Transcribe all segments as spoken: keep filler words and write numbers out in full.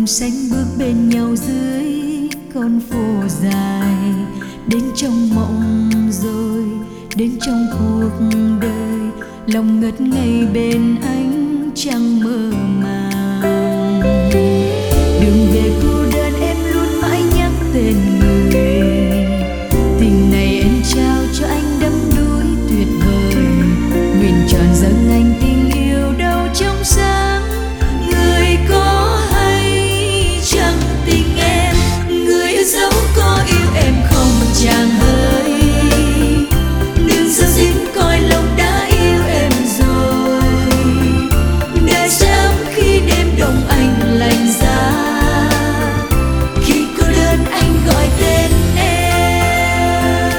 sánh bước bên nhau dưới con phố dài, đến trong mộng rồi đến trong cuộc đời, lòng ngất ngây bên ánh trăng mơ màng. Đường về cô đơn em luôn mãi nhắc tên người, tình này em trao cho anh đắm đuối tuyệt vời, nguyện tròn dâng anh tình yêu đâu trong sáng. Người có hay chẳng tình em, người dẫu có yêu em không chàng ơi, đừng sao dính coi lòng đã yêu em rồi, để sẽ ấm khi đêm đông anh lạnh giá, khi cô đơn anh gọi tên em.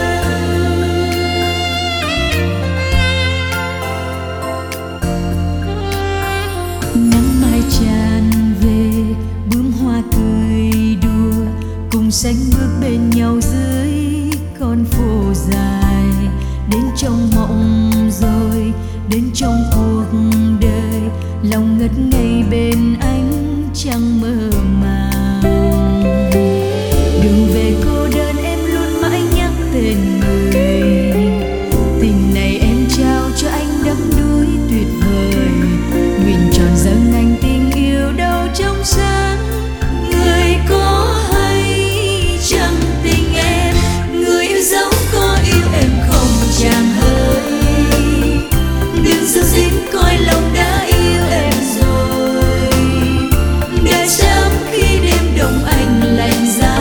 Nắng mai tràn về bướm hoa cười đùa, cùng sánh bước bên nhau dưới con phố dài, đến trong mộng rồi đến trong cuộc đời, lòng ngất ngây bên ánh trăng mơ màng. Đường về cô đơn em luôn mãi nhắc tên người, tình này em trao cho anh đắm đuối tuyệt vời, nguyện tròn dâng anh tình yêu đâu trong sáng. Người có hay chẳng tình em, người yêu dẫu có yêu em không chàng ơi, đừng sao dính coi lòng đã yêu em rồi, để sẽ ấm khi đêm đông anh lạnh giá,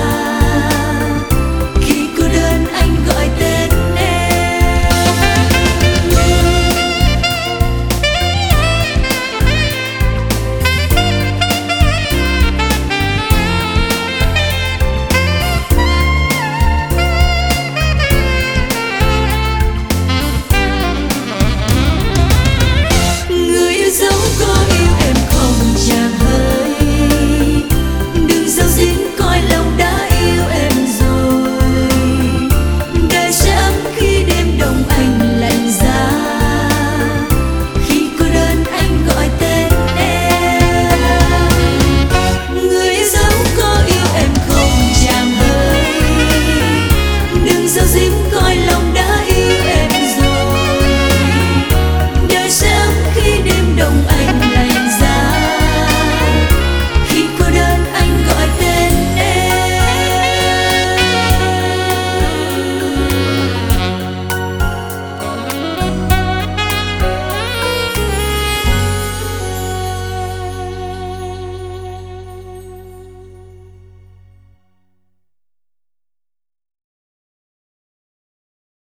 khi cô đơn anh gọi tên em. Người yêu dẫu có yêu em không chàng ơi, đừng sao dính coi lòng đã yêu em rồi, để sẽ ấm khi đêm đông anh lạnh giá, khi cô đơn anh gọi tên em. Người yêu dẫu có yêu em không chàng ơi, đừng sao dính coi lòng đã yêu em